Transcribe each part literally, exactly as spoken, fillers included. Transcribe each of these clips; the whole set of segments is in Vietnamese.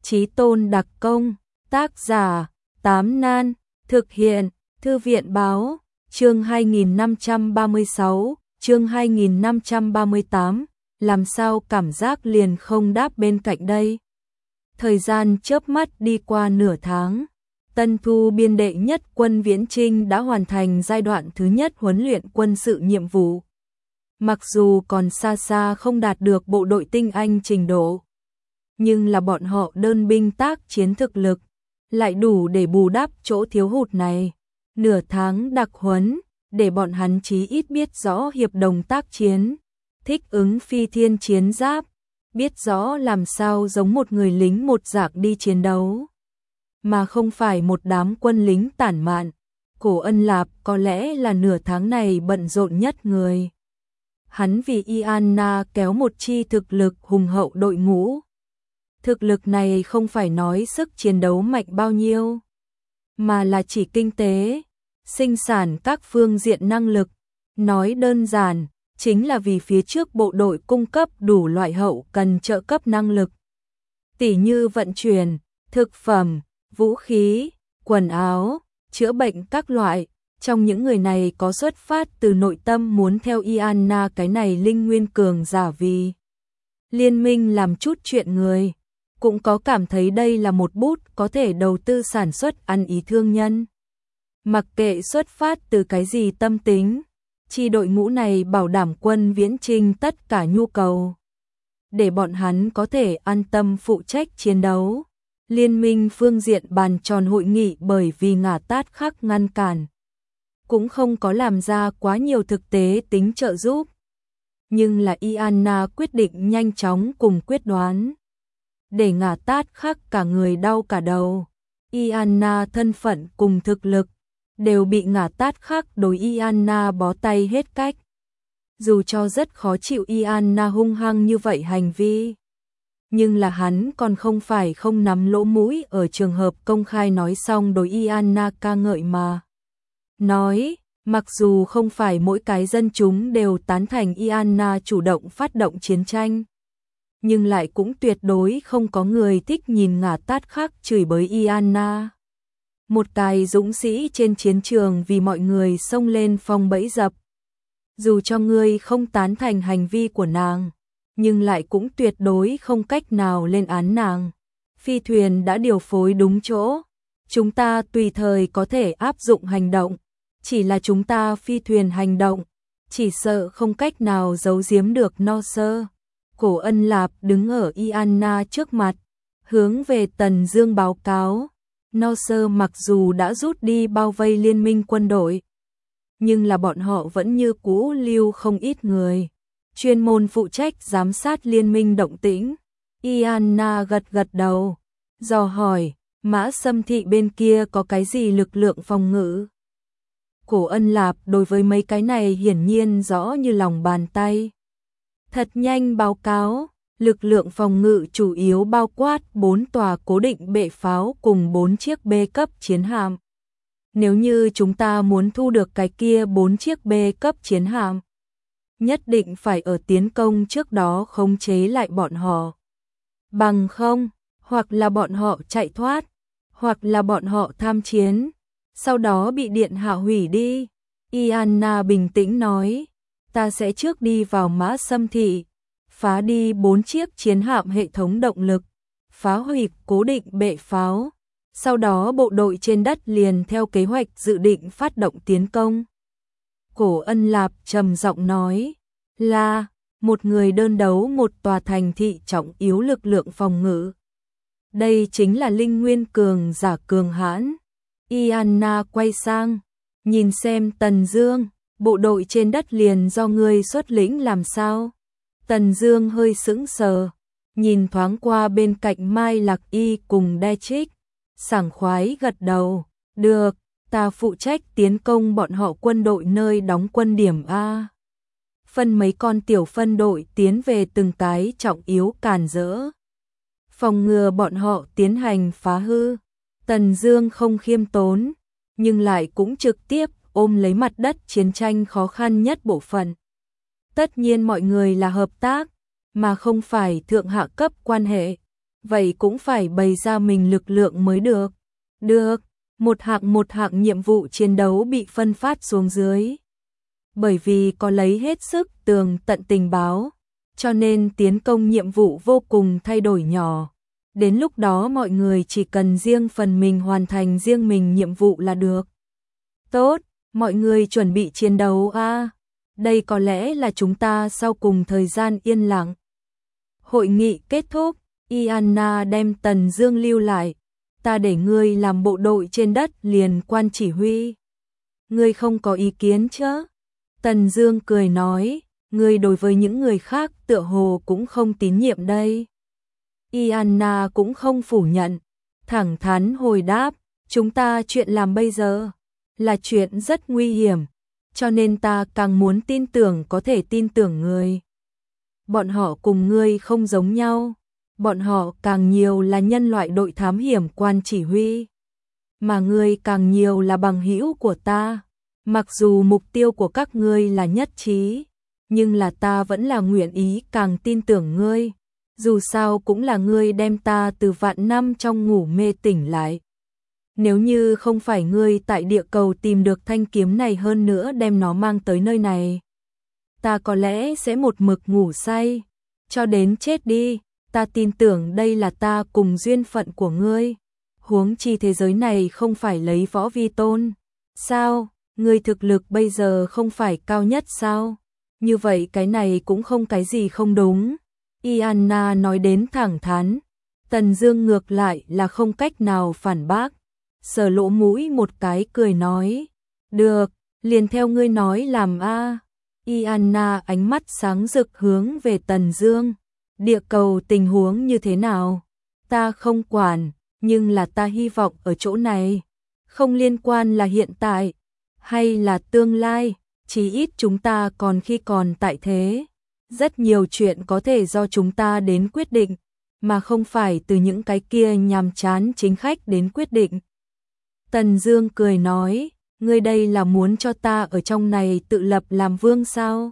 Chí Tôn đặc công, tác giả, Tám Nan, thực hiện, Thư viện báo, chương hai nghìn năm trăm ba mươi sáu, chương hai nghìn năm trăm ba mươi tám, làm sao cảm giác liền không đáp bên cạnh đây. Thời gian chớp mắt đi qua nửa tháng, Tân Thu biên đệ nhất quân Viễn Chinh đã hoàn thành giai đoạn thứ nhất huấn luyện quân sự nhiệm vụ. Mặc dù còn xa xa không đạt được bộ đội tinh anh trình độ, nhưng là bọn họ đơn binh tác chiến thực lực, lại đủ để bù đắp chỗ thiếu hụt này. Nửa tháng đặc huấn, để bọn hắn chí ít biết rõ hiệp đồng tác chiến, thích ứng phi thiên chiến giáp, biết rõ làm sao giống một người lính một dạng đi chiến đấu, mà không phải một đám quân lính tản mạn. Cổ Ân Lạp có lẽ là nửa tháng này bận rộn nhất người. Hắn vì Ianna kéo một chi thực lực hùng hậu đội ngũ. Thực lực này không phải nói sức chiến đấu mạnh bao nhiêu, mà là chỉ kinh tế, sinh sản các phương diện năng lực. Nói đơn giản, chính là vì phía trước bộ đội cung cấp đủ loại hậu cần trợ cấp năng lực. Tỉ như vận chuyển, thực phẩm, vũ khí, quần áo, chữa bệnh các loại. Trong những người này có xuất phát từ nội tâm muốn theo Ianna cái này linh nguyên cường giả vì liên minh làm chút chuyện người, cũng có cảm thấy đây là một bút có thể đầu tư sản xuất ăn ý thương nhân. Mặc kệ xuất phát từ cái gì tâm tính, chi đội ngũ này bảo đảm quân Viễn Chinh tất cả nhu cầu, để bọn hắn có thể an tâm phụ trách chiến đấu. Liên minh phương diện bàn tròn hội nghị bởi vì ngả tát khắc ngăn cản, cũng không có làm ra quá nhiều thực tế tính trợ giúp. Nhưng là Ianna quyết định nhanh chóng cùng quyết đoán, để ngả tát khắc cả người đau cả đầu. Ianna thân phận cùng thực lực đều bị ngả tát khắc đối Ianna bó tay hết cách. Dù cho rất khó chịu Ianna hung hăng như vậy hành vi, nhưng là hắn còn không phải không nắm lỗ mũi ở trường hợp công khai nói xong đối Ianna ca ngợi mà. Nói, mặc dù không phải mỗi cái dân chúng đều tán thành Ianna chủ động phát động chiến tranh, nhưng lại cũng tuyệt đối không có người thích nhìn ngả tát khắc chửi bới Ianna. Một cái dũng sĩ trên chiến trường vì mọi người xông lên phong bẫy dập. Dù cho ngươi không tán thành hành vi của nàng, nhưng lại cũng tuyệt đối không cách nào lên án nàng. Phi thuyền đã điều phối đúng chỗ, chúng ta tùy thời có thể áp dụng hành động. Chỉ là chúng ta phi thuyền hành động, chỉ sợ không cách nào giấu giếm được No Sơ. Cổ Ân Lạp đứng ở Ianna trước mặt, hướng về Tần Dương báo cáo. No Sơ mặc dù đã rút đi bao vây liên minh quân đội, nhưng là bọn họ vẫn như cũ lưu không ít người, chuyên môn phụ trách giám sát liên minh động tĩnh. Ianna gật gật đầu, dò hỏi, Mã Sâm Thị bên kia có cái gì lực lượng phòng ngự? Cổ Ân Lạp đối với mấy cái này hiển nhiên rõ như lòng bàn tay. Thật nhanh báo cáo, lực lượng phòng ngự chủ yếu bao quát bốn tòa cố định bệ pháo cùng bốn chiếc B cấp chiến hạm. Nếu như chúng ta muốn thu được cái kia bốn chiếc B cấp chiến hạm, nhất định phải ở tiến công trước đó khống chế lại bọn họ. Bằng không, hoặc là bọn họ chạy thoát, hoặc là bọn họ tham chiến, sau đó bị điện hạ hủy đi. Ianna bình tĩnh nói, ta sẽ trước đi vào Mã Sâm Thị, phá đi bốn chiếc chiến hạm hệ thống động lực, phá hủy cố định bệ pháo, sau đó bộ đội trên đất liền theo kế hoạch dự định phát động tiến công. Cổ Ân Lạp trầm giọng nói, là một người đơn đấu một tòa thành thị trọng yếu lực lượng phòng ngự. Đây chính là linh nguyên cường giả cường hãn. Ianna quay sang, nhìn xem Tần Dương, bộ đội trên đất liền do ngươi xuất lĩnh làm sao? Tần Dương hơi sững sờ, nhìn thoáng qua bên cạnh Mai Lạc Y cùng Đe Trích, sảng khoái gật đầu, được, ta phụ trách tiến công bọn họ quân đội nơi đóng quân điểm A. Phân mấy con tiểu phân đội tiến về từng cái trọng yếu cản rỡ, phòng ngừa bọn họ tiến hành phá hư. Tần Dương không khiêm tốn, nhưng lại cũng trực tiếp ôm lấy mặt đất chiến tranh khó khăn nhất bộ phận. Tất nhiên mọi người là hợp tác, mà không phải thượng hạ cấp quan hệ. vậy cũng phải bày ra mình lực lượng mới được. Được, một hạng một hạng nhiệm vụ chiến đấu bị phân phát xuống dưới. Bởi vì có lấy hết sức tường tận tình báo, cho nên tiến công nhiệm vụ vô cùng thay đổi nhỏ. Đến lúc đó mọi người chỉ cần riêng phần mình hoàn thành riêng mình nhiệm vụ là được. Tốt, mọi người chuẩn bị chiến đấu a. À, đây có lẽ là chúng ta sau cùng thời gian yên lặng. Hội nghị kết thúc, Iana đem Tần Dương lưu lại. Ta để ngươi làm bộ đội trên đất liền quan chỉ huy. Ngươi không có ý kiến chứ? Tần Dương cười nói, ngươi đối với những người khác tựa hồ cũng không tín nhiệm đây. Iana cũng không phủ nhận, thẳng thắn hồi đáp, chúng ta chuyện làm bây giờ là chuyện rất nguy hiểm, cho nên ta càng muốn tin tưởng có thể tin tưởng ngươi. Bọn họ cùng ngươi không giống nhau, bọn họ càng nhiều là nhân loại đội thám hiểm quan chỉ huy, mà ngươi càng nhiều là bằng hữu của ta. Mặc dù mục tiêu của các ngươi là nhất trí, nhưng là ta vẫn là nguyện ý càng tin tưởng ngươi. Dù sao cũng là ngươi đem ta từ vạn năm trong ngủ mê tỉnh lại. Nếu như không phải ngươi tại địa cầu tìm được thanh kiếm này hơn nữa đem nó mang tới nơi này, ta có lẽ sẽ một mực ngủ say, cho đến chết đi. Ta tin tưởng đây là ta cùng duyên phận của ngươi. Huống chi thế giới này không phải lấy võ vi tôn. Sao? Ngươi thực lực bây giờ không phải cao nhất sao? Như vậy cái này cũng không cái gì không đúng. Iana nói đến thẳng thắn. Tần Dương ngược lại là không cách nào phản bác. Sờ lỗ mũi một cái cười nói. Được, liền theo ngươi nói làm a. Iana ánh mắt sáng rực hướng về Tần Dương. Địa cầu tình huống như thế nào? Ta không quản, nhưng là ta hy vọng ở chỗ này. Không liên quan là hiện tại hay là tương lai, chí ít chúng ta còn khi còn tại thế. Rất nhiều chuyện có thể do chúng ta đến quyết định, mà không phải từ những cái kia nhàm chán chính khách đến quyết định. Tần Dương cười nói, ngươi đây là muốn cho ta ở trong này tự lập làm vương sao?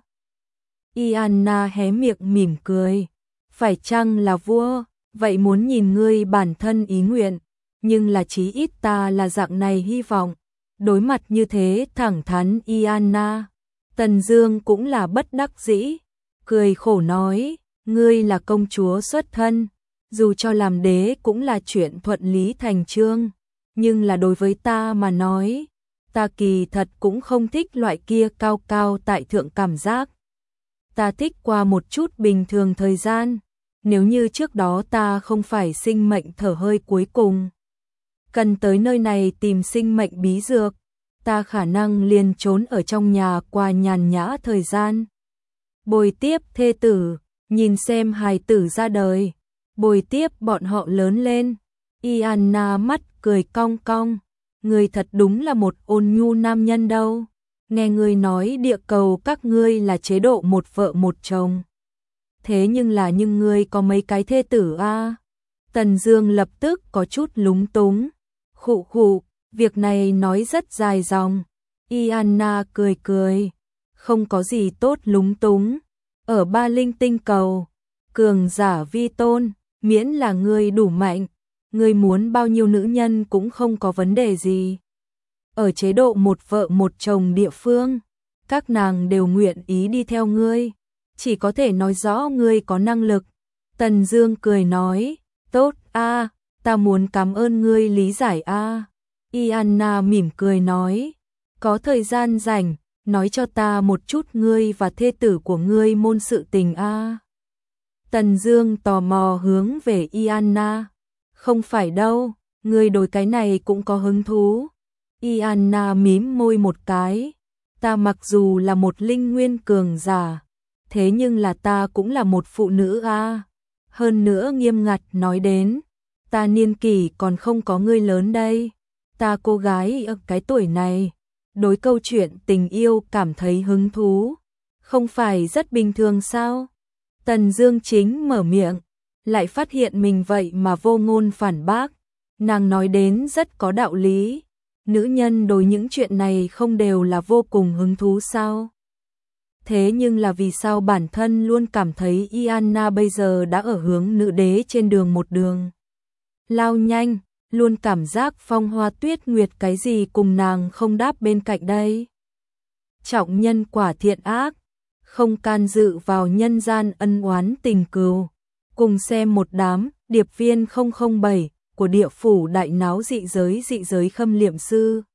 Iana hé miệng mỉm cười, phải chăng là vua, vậy muốn nhìn ngươi bản thân ý nguyện, nhưng là chí ít ta là dạng này hy vọng. Đối mặt như thế thẳng thắn Iana, Tần Dương cũng là bất đắc dĩ, cười khổ nói, ngươi là công chúa xuất thân, dù cho làm đế cũng là chuyện thuận lý thành chương, nhưng là đối với ta mà nói, ta kỳ thật cũng không thích loại kia cao cao tại thượng cảm giác. Ta thích qua một chút bình thường thời gian, nếu như trước đó ta không phải sinh mệnh thở hơi cuối cùng, cần tới nơi này tìm sinh mệnh bí dược, ta khả năng liền trốn ở trong nhà qua nhàn nhã thời gian. Bồi tiếp thê tử, nhìn xem hài tử ra đời, bồi tiếp bọn họ lớn lên. Iana mắt cười cong cong, ngươi thật đúng là một ôn nhu nam nhân đâu. Nghe ngươi nói địa cầu các ngươi là chế độ một vợ một chồng. Thế nhưng là nhưng ngươi có mấy cái thê tử a? À? Tần Dương lập tức có chút lúng túng. Khụ khụ, việc này nói rất dài dòng. Iana cười cười, không có gì tốt lúng túng. Ở Ba Linh tinh cầu, cường giả vi tôn, miễn là ngươi đủ mạnh, ngươi muốn bao nhiêu nữ nhân cũng không có vấn đề gì. Ở chế độ một vợ một chồng địa phương, các nàng đều nguyện ý đi theo ngươi, chỉ có thể nói rõ ngươi có năng lực. Tần Dương cười nói, tốt a, ta muốn cảm ơn ngươi lý giải a. Iana mỉm cười nói, có thời gian rảnh, nói cho ta một chút ngươi và thê tử của ngươi môn sự tình a. Tần Dương tò mò hướng về Iana, không phải đâu, ngươi đối cái này cũng có hứng thú. Iana mím môi một cái, ta mặc dù là một linh nguyên cường giả, thế nhưng là ta cũng là một phụ nữ a. Hơn nữa nghiêm ngặt nói đến, ta niên kỷ còn không có ngươi lớn đây. Ta cô gái ở cái tuổi này, đối câu chuyện tình yêu cảm thấy hứng thú, không phải rất bình thường sao? Tần Dương chính mở miệng, lại phát hiện mình vậy mà vô ngôn phản bác. Nàng nói đến rất có đạo lý. Nữ nhân đối những chuyện này không đều là vô cùng hứng thú sao? thế nhưng là vì sao bản thân luôn cảm thấy Iana bây giờ đã ở hướng nữ đế trên đường một đường lao nhanh, luôn cảm giác Phong Hoa Tuyết Nguyệt cái gì cùng nàng không đáp bên cạnh đây. Trọng nhân quả thiện ác, không can dự vào nhân gian ân oán tình cừu. Cùng xem một đám điệp viên không không bảy của địa phủ đại náo dị giới dị giới khâm liệm sư.